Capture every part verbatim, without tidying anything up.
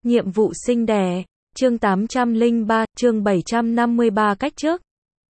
Nhiệm vụ sinh đẻ, chương tám trăm lẻ ba, chương bảy trăm năm mươi ba cách trước.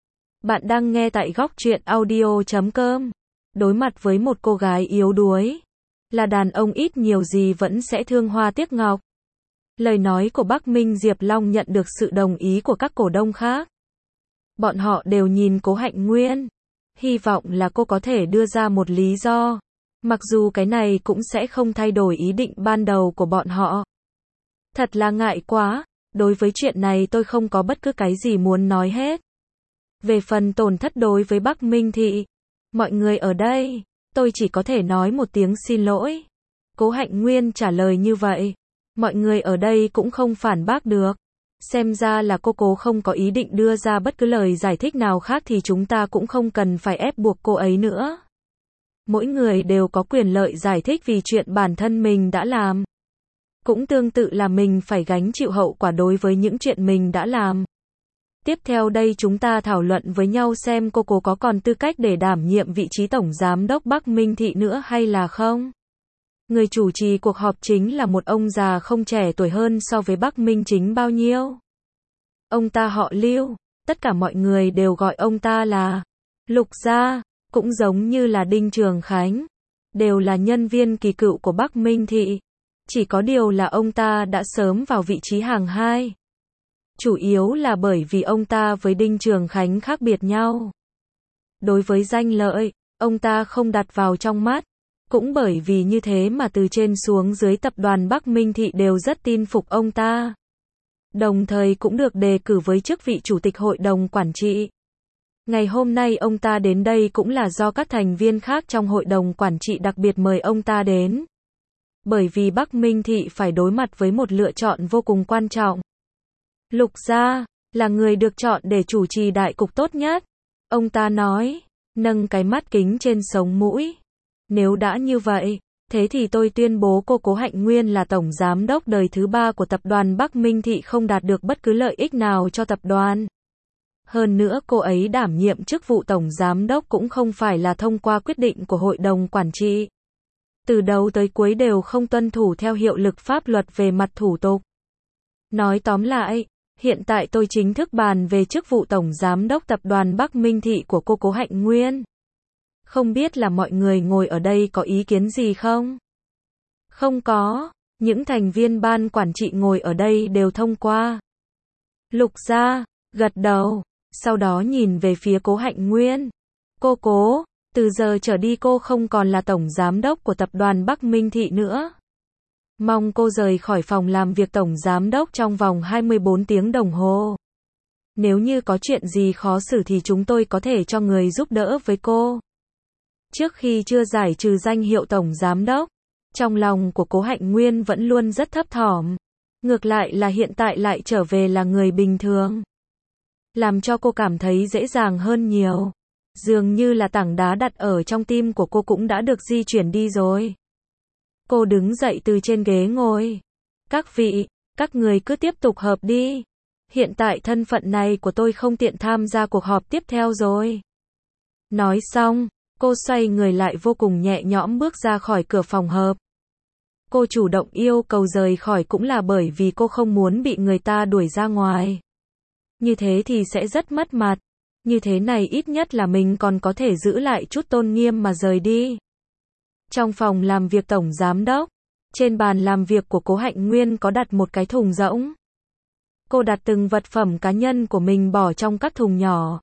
Bạn đang nghe tại góc truyện audio chấm com. Đối mặt với một cô gái yếu đuối, là đàn ông ít nhiều gì vẫn sẽ thương hoa tiếc ngọc. Lời nói của Bắc Minh Diệp Long nhận được sự đồng ý của các cổ đông khác. Bọn họ đều nhìn Cố Hạnh Nguyên, hy vọng là cô có thể đưa ra một lý do. Mặc dù cái này cũng sẽ không thay đổi ý định ban đầu của bọn họ. Thật là ngại quá, đối với chuyện này tôi không có bất cứ cái gì muốn nói hết. Về phần tổn thất đối với Bắc Minh Thị, mọi người ở đây, tôi chỉ có thể nói một tiếng xin lỗi. Cố Hạnh Nguyên trả lời như vậy, mọi người ở đây cũng không phản bác được. Xem ra là cô cố không có ý định đưa ra bất cứ lời giải thích nào khác thì chúng ta cũng không cần phải ép buộc cô ấy nữa. Mỗi người đều có quyền lợi giải thích vì chuyện bản thân mình đã làm. Cũng tương tự là mình phải gánh chịu hậu quả đối với những chuyện mình đã làm. Tiếp theo đây chúng ta thảo luận với nhau xem cô cố có còn tư cách để đảm nhiệm vị trí tổng giám đốc Bắc Minh Thị nữa hay là không. Người chủ trì cuộc họp chính là một ông già không trẻ tuổi hơn so với Bắc Minh Chính bao nhiêu. Ông ta họ Lưu, tất cả mọi người đều gọi ông ta là Lục Gia, cũng giống như là Đinh Trường Khánh, đều là nhân viên kỳ cựu của Bắc Minh Thị. Chỉ có điều là ông ta đã sớm vào vị trí hàng hai. Chủ yếu là bởi vì ông ta với Đinh Trường Khánh khác biệt nhau. Đối với danh lợi, ông ta không đặt vào trong mắt. Cũng bởi vì như thế mà từ trên xuống dưới tập đoàn Bắc Minh Thị đều rất tin phục ông ta. Đồng thời cũng được đề cử với chức vị chủ tịch hội đồng quản trị. Ngày hôm nay ông ta đến đây cũng là do các thành viên khác trong hội đồng quản trị đặc biệt mời ông ta đến. Bởi vì Bắc Minh Thị phải đối mặt với một lựa chọn vô cùng quan trọng. Lục Gia là người được chọn để chủ trì đại cục tốt nhất. Ông ta nói, nâng cái mắt kính trên sống mũi. Nếu đã như vậy, thế thì tôi tuyên bố cô Cố Hạnh Nguyên là tổng giám đốc đời thứ ba của tập đoàn Bắc Minh Thị không đạt được bất cứ lợi ích nào cho tập đoàn. Hơn nữa cô ấy đảm nhiệm chức vụ tổng giám đốc cũng không phải là thông qua quyết định của hội đồng quản trị. Từ đầu tới cuối đều không tuân thủ theo hiệu lực pháp luật về mặt thủ tục. Nói tóm lại, hiện tại tôi chính thức bàn về chức vụ tổng giám đốc tập đoàn Bắc Minh Thị của cô Cố Hạnh Nguyên. Không biết là mọi người ngồi ở đây có ý kiến gì không? Không có, những thành viên ban quản trị ngồi ở đây đều thông qua. Lục Gia gật đầu, sau đó nhìn về phía Cố Hạnh Nguyên. Cô Cố, từ giờ trở đi cô không còn là tổng giám đốc của tập đoàn Bắc Minh Thị nữa. Mong cô rời khỏi phòng làm việc tổng giám đốc trong vòng hai mươi bốn tiếng đồng hồ. Nếu như có chuyện gì khó xử thì chúng tôi có thể cho người giúp đỡ với cô. Trước khi chưa giải trừ danh hiệu tổng giám đốc, trong lòng của Cố Hạnh Nguyên vẫn luôn rất thấp thỏm. Ngược lại là hiện tại lại trở về là người bình thường. Làm cho cô cảm thấy dễ dàng hơn nhiều. Dường như là tảng đá đặt ở trong tim của cô cũng đã được di chuyển đi rồi. Cô đứng dậy từ trên ghế ngồi. Các vị, các người cứ tiếp tục họp đi. Hiện tại thân phận này của tôi không tiện tham gia cuộc họp tiếp theo rồi. Nói xong, cô xoay người lại vô cùng nhẹ nhõm bước ra khỏi cửa phòng họp. Cô chủ động yêu cầu rời khỏi cũng là bởi vì cô không muốn bị người ta đuổi ra ngoài. Như thế thì sẽ rất mất mặt. Như thế này ít nhất là mình còn có thể giữ lại chút tôn nghiêm mà rời đi. Trong phòng làm việc tổng giám đốc, trên bàn làm việc của Cố Hạnh Nguyên có đặt một cái thùng rỗng. Cô đặt từng vật phẩm cá nhân của mình bỏ trong các thùng nhỏ.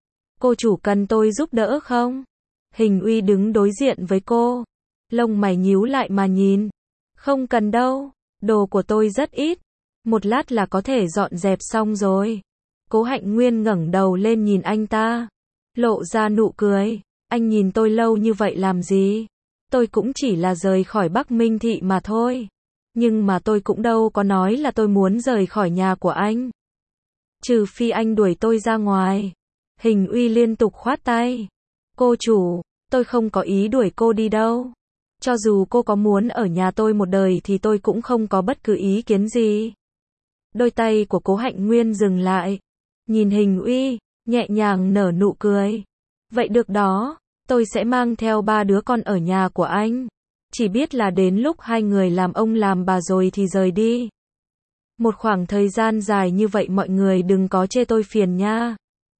Cô chủ cần tôi giúp đỡ không? Hình Uy đứng đối diện với cô. Lông mày nhíu lại mà nhìn. Không cần đâu, đồ của tôi rất ít. Một lát là có thể dọn dẹp xong rồi. Cố Hạnh Nguyên ngẩng đầu lên nhìn anh ta. Lộ ra nụ cười. Anh nhìn tôi lâu như vậy làm gì? Tôi cũng chỉ là rời khỏi Bắc Minh Thị mà thôi. Nhưng mà tôi cũng đâu có nói là tôi muốn rời khỏi nhà của anh. Trừ phi anh đuổi tôi ra ngoài. Hình Uy liên tục khoát tay. Cô chủ, tôi không có ý đuổi cô đi đâu. Cho dù cô có muốn ở nhà tôi một đời thì tôi cũng không có bất cứ ý kiến gì. Đôi tay của Cố Hạnh Nguyên dừng lại. Nhìn Hình Uy, nhẹ nhàng nở nụ cười. Vậy được đó, tôi sẽ mang theo ba đứa con ở nhà của anh. Chỉ biết là đến lúc hai người làm ông làm bà rồi thì rời đi. Một khoảng thời gian dài như vậy mọi người đừng có chê tôi phiền nha.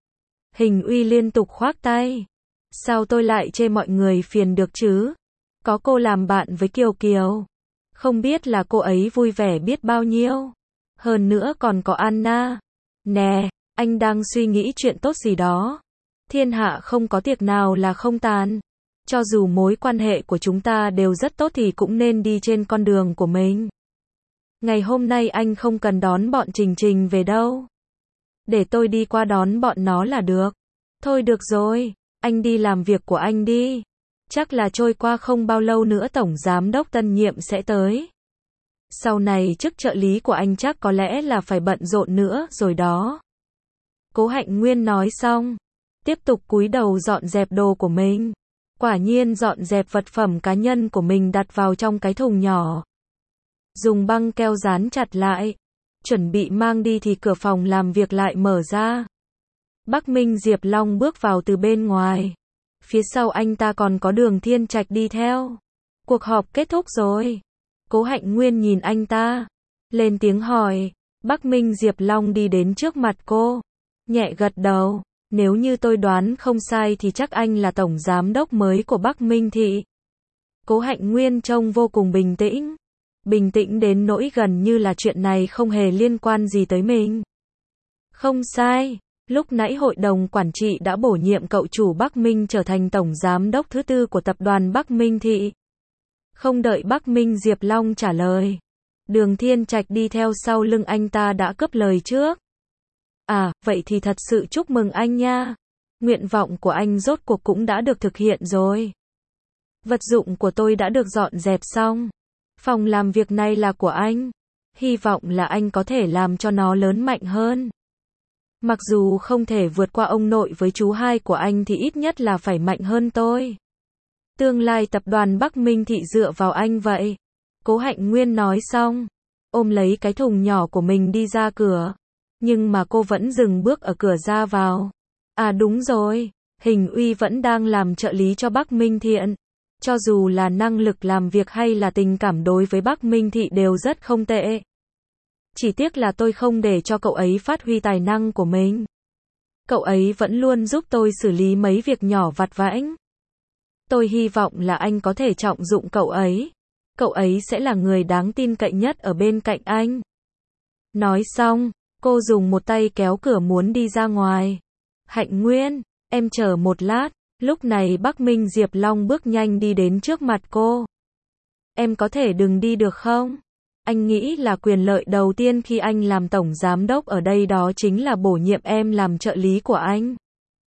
Hình Uy liên tục khoác tay. Sao tôi lại chê mọi người phiền được chứ? Có cô làm bạn với Kiều Kiều. Không biết là cô ấy vui vẻ biết bao nhiêu. Hơn nữa còn có Anna. Nè, anh đang suy nghĩ chuyện tốt gì đó. Thiên hạ không có tiệc nào là không tàn. Cho dù mối quan hệ của chúng ta đều rất tốt thì cũng nên đi trên con đường của mình. Ngày hôm nay anh không cần đón bọn Trình Trình về đâu. Để tôi đi qua đón bọn nó là được. Thôi được rồi, anh đi làm việc của anh đi. Chắc là trôi qua không bao lâu nữa Tổng Giám đốc tân nhiệm sẽ tới. Sau này chức trợ lý của anh chắc có lẽ là phải bận rộn nữa rồi đó. Cố Hạnh Nguyên nói xong, tiếp tục cúi đầu dọn dẹp đồ của mình. Quả nhiên dọn dẹp vật phẩm cá nhân của mình đặt vào trong cái thùng nhỏ. Dùng băng keo dán chặt lại. Chuẩn bị mang đi thì cửa phòng làm việc lại mở ra. Bắc Minh Diệp Long bước vào từ bên ngoài. Phía sau anh ta còn có Đường Thiên Trạch đi theo. Cuộc họp kết thúc rồi. Cố Hạnh Nguyên nhìn anh ta. Lên tiếng hỏi. Bắc Minh Diệp Long đi đến trước mặt cô. Nhẹ gật đầu. Nếu như tôi đoán không sai thì chắc anh là tổng giám đốc mới của Bắc Minh Thị. Cố Hạnh Nguyên trông vô cùng bình tĩnh. Bình tĩnh đến nỗi gần như là chuyện này không hề liên quan gì tới mình. Không sai. Lúc nãy hội đồng quản trị đã bổ nhiệm cậu chủ Bắc Minh trở thành tổng giám đốc thứ tư của tập đoàn Bắc Minh Thị. Không đợi Bắc Minh Diệp Long trả lời. Đường Thiên Trạch đi theo sau lưng anh ta đã cướp lời trước. À, vậy thì thật sự chúc mừng anh nha. Nguyện vọng của anh rốt cuộc cũng đã được thực hiện rồi. Vật dụng của tôi đã được dọn dẹp xong. Phòng làm việc này là của anh. Hy vọng là anh có thể làm cho nó lớn mạnh hơn. Mặc dù không thể vượt qua ông nội với chú hai của anh thì ít nhất là phải mạnh hơn tôi. Tương lai tập đoàn Bắc Minh Thị dựa vào anh vậy. Cố Hạnh Nguyên nói xong, ôm lấy cái thùng nhỏ của mình đi ra cửa. Nhưng mà cô vẫn dừng bước ở cửa ra vào. À đúng rồi, Hình Uy vẫn đang làm trợ lý cho Bắc Minh Thiện. Cho dù là năng lực làm việc hay là tình cảm đối với Bắc Minh Thị đều rất không tệ. Chỉ tiếc là tôi không để cho cậu ấy phát huy tài năng của mình. Cậu ấy vẫn luôn giúp tôi xử lý mấy việc nhỏ vặt vãnh. Tôi hy vọng là anh có thể trọng dụng cậu ấy. Cậu ấy sẽ là người đáng tin cậy nhất ở bên cạnh anh. Nói xong, cô dùng một tay kéo cửa muốn đi ra ngoài. Hạnh Nguyên, em chờ một lát. Lúc này Bắc Minh Diệp Long bước nhanh đi đến trước mặt cô. Em có thể đừng đi được không? Anh nghĩ là quyền lợi đầu tiên khi anh làm tổng giám đốc ở đây đó chính là bổ nhiệm em làm trợ lý của anh.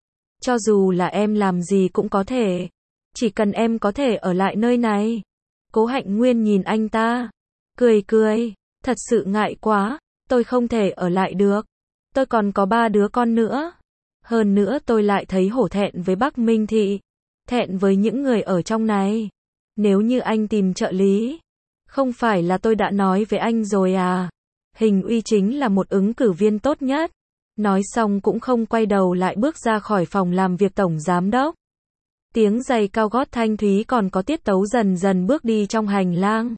Cho dù là em làm gì cũng có thể. Chỉ cần em có thể ở lại nơi này. Cố Hạnh Nguyên nhìn anh ta. Cười cười. Thật sự ngại quá. Tôi không thể ở lại được. Tôi còn có ba đứa con nữa. Hơn nữa tôi lại thấy hổ thẹn với Bắc Minh Thị. Thẹn với những người ở trong này. Nếu như anh tìm trợ lý. Không phải là tôi đã nói với anh rồi à. Hình Uy chính là một ứng cử viên tốt nhất. Nói xong cũng không quay đầu lại bước ra khỏi phòng làm việc tổng giám đốc. Tiếng giày cao gót thanh thúy còn có tiết tấu dần dần bước đi trong hành lang.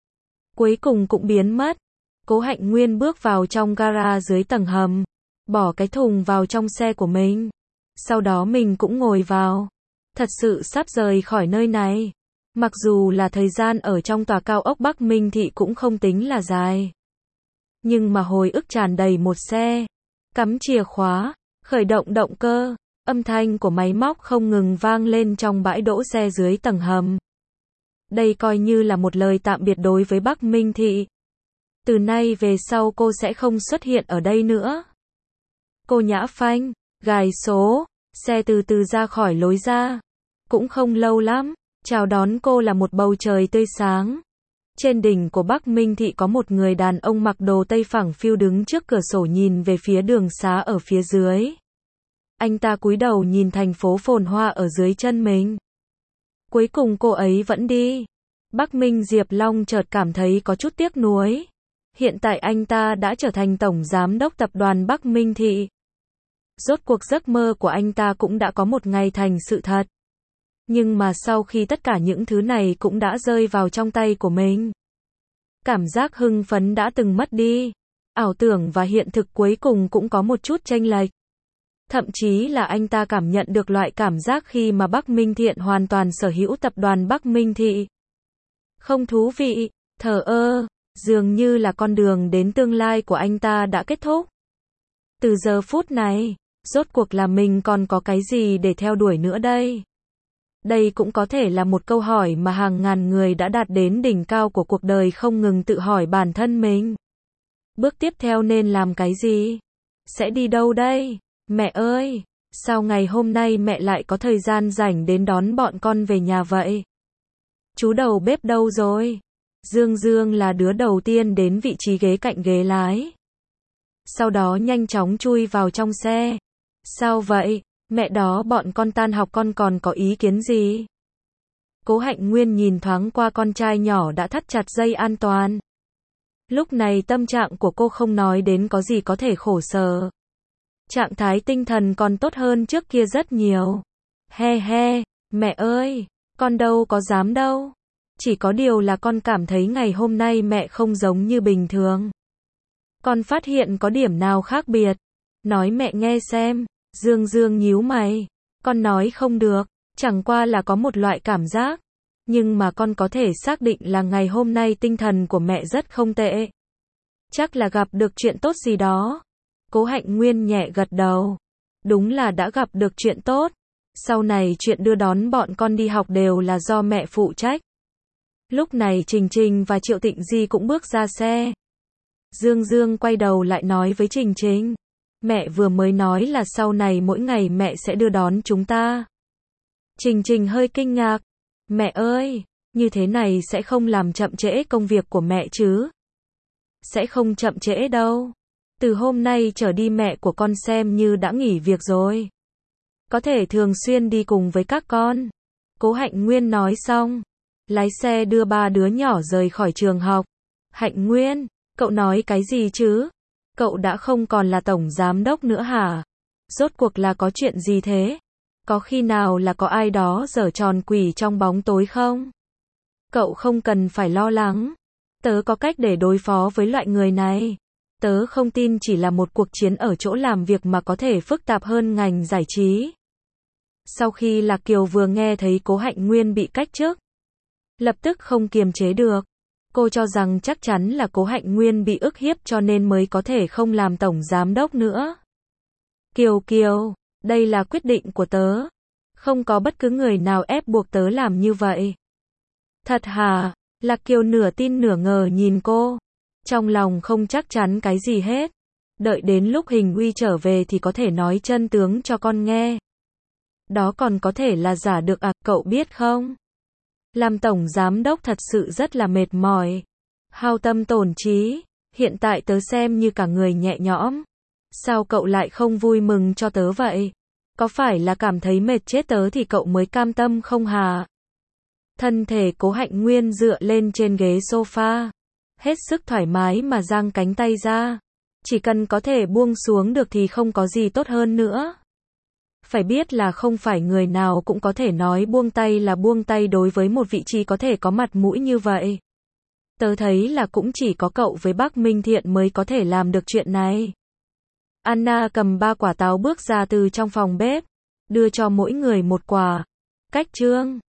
Cuối cùng cũng biến mất. Cố Hạnh Nguyên bước vào trong gara dưới tầng hầm. Bỏ cái thùng vào trong xe của mình. Sau đó mình cũng ngồi vào. Thật sự sắp rời khỏi nơi này. Mặc dù là thời gian ở trong tòa cao ốc Bắc Minh Thị cũng không tính là dài. Nhưng mà hồi ức tràn đầy một xe. Cắm chìa khóa, khởi động động cơ. Âm thanh của máy móc không ngừng vang lên trong bãi đỗ xe dưới tầng hầm. Đây coi như là một lời tạm biệt đối với Bắc Minh Thị. Từ nay về sau cô sẽ không xuất hiện ở đây nữa. Cô nhả phanh, gài số, xe từ từ ra khỏi lối ra. Cũng không lâu lắm, chào đón cô là một bầu trời tươi sáng. Trên đỉnh của Bắc Minh Thị có một người đàn ông mặc đồ tây phẳng phiu đứng trước cửa sổ nhìn về phía đường xá ở phía dưới. Anh ta cúi đầu nhìn thành phố phồn hoa ở dưới chân mình. Cuối cùng cô ấy vẫn đi. Bắc Minh Diệp Long chợt cảm thấy có chút tiếc nuối. Hiện tại anh ta đã trở thành tổng giám đốc tập đoàn Bắc Minh Thị. Rốt cuộc giấc mơ của anh ta cũng đã có một ngày thành sự thật. Nhưng mà sau khi tất cả những thứ này cũng đã rơi vào trong tay của mình, cảm giác hưng phấn đã từng mất đi. ảo tưởng và hiện thực cuối cùng cũng có một chút chênh lệch. Thậm chí là anh ta cảm nhận được loại cảm giác khi mà Bắc Minh Thiện hoàn toàn sở hữu tập đoàn Bắc Minh Thị. Không thú vị, thờ ơ, dường như là con đường đến tương lai của anh ta đã kết thúc. Từ giờ phút này, rốt cuộc là mình còn có cái gì để theo đuổi nữa đây? Đây cũng có thể là một câu hỏi mà hàng ngàn người đã đạt đến đỉnh cao của cuộc đời không ngừng tự hỏi bản thân mình. Bước tiếp theo nên làm cái gì? Sẽ đi đâu đây? Mẹ ơi, sao ngày hôm nay mẹ lại có thời gian rảnh đến đón bọn con về nhà vậy? Chú đầu bếp đâu rồi? Dương Dương là đứa đầu tiên đến vị trí ghế cạnh ghế lái. Sau đó nhanh chóng chui vào trong xe. Sao vậy? Mẹ đó bọn con tan học con còn có ý kiến gì? Cố Hạnh Nguyên nhìn thoáng qua con trai nhỏ đã thắt chặt dây an toàn. Lúc này tâm trạng của cô không nói đến có gì có thể khổ sở. Trạng thái tinh thần còn tốt hơn trước kia rất nhiều. He he, mẹ ơi, con đâu có dám đâu. Chỉ có điều là con cảm thấy ngày hôm nay mẹ không giống như bình thường. Con phát hiện có điểm nào khác biệt? Nói mẹ nghe xem. Dương Dương nhíu mày. Con nói không được, chẳng qua là có một loại cảm giác. Nhưng mà con có thể xác định là ngày hôm nay tinh thần của mẹ rất không tệ. Chắc là gặp được chuyện tốt gì đó. Cố Hạnh Nguyên nhẹ gật đầu. Đúng là đã gặp được chuyện tốt. Sau này chuyện đưa đón bọn con đi học đều là do mẹ phụ trách. Lúc này Trình Trình và Triệu Tịnh Di cũng bước ra xe. Dương Dương quay đầu lại nói với Trình Trình. Mẹ vừa mới nói là sau này mỗi ngày mẹ sẽ đưa đón chúng ta. Trình Trình hơi kinh ngạc. Mẹ ơi, như thế này sẽ không làm chậm trễ công việc của mẹ chứ? Sẽ không chậm trễ đâu. Từ hôm nay trở đi mẹ của con xem như đã nghỉ việc rồi. Có thể thường xuyên đi cùng với các con. Cố Hạnh Nguyên nói xong. Lái xe đưa ba đứa nhỏ rời khỏi trường học. Hạnh Nguyên, cậu nói cái gì chứ? Cậu đã không còn là tổng giám đốc nữa hả? Rốt cuộc là có chuyện gì thế? Có khi nào là có ai đó giở tròn quỷ trong bóng tối không? Cậu không cần phải lo lắng. Tớ có cách để đối phó với loại người này. Tớ không tin chỉ là một cuộc chiến ở chỗ làm việc mà có thể phức tạp hơn ngành giải trí. Sau khi Lạc Kiều vừa nghe thấy Cố Hạnh Nguyên bị cách chức, lập tức không kiềm chế được. Cô cho rằng chắc chắn là Cố Hạnh Nguyên bị ức hiếp cho nên mới có thể không làm tổng giám đốc nữa. Kiều Kiều, đây là quyết định của tớ. Không có bất cứ người nào ép buộc tớ làm như vậy. Thật hả? Lạc Kiều nửa tin nửa ngờ nhìn cô. Trong lòng không chắc chắn cái gì hết. Đợi đến lúc Hình Uy trở về thì có thể nói chân tướng cho con nghe. Đó còn có thể là giả được à, cậu biết không? Làm tổng giám đốc thật sự rất là mệt mỏi. Hao tâm tổn trí. Hiện tại tớ xem như cả người nhẹ nhõm. Sao cậu lại không vui mừng cho tớ vậy? Có phải là cảm thấy mệt chết tớ thì cậu mới cam tâm không hả? Thân thể Cố Hạnh Nguyên dựa lên trên ghế sofa. Hết sức thoải mái mà giang cánh tay ra. Chỉ cần có thể buông xuống được thì không có gì tốt hơn nữa. Phải biết là không phải người nào cũng có thể nói buông tay là buông tay đối với một vị trí có thể có mặt mũi như vậy. Tớ thấy là cũng chỉ có cậu với Bắc Minh Thiện mới có thể làm được chuyện này. Anna cầm ba quả táo bước ra từ trong phòng bếp, đưa cho mỗi người một quả. Cách chương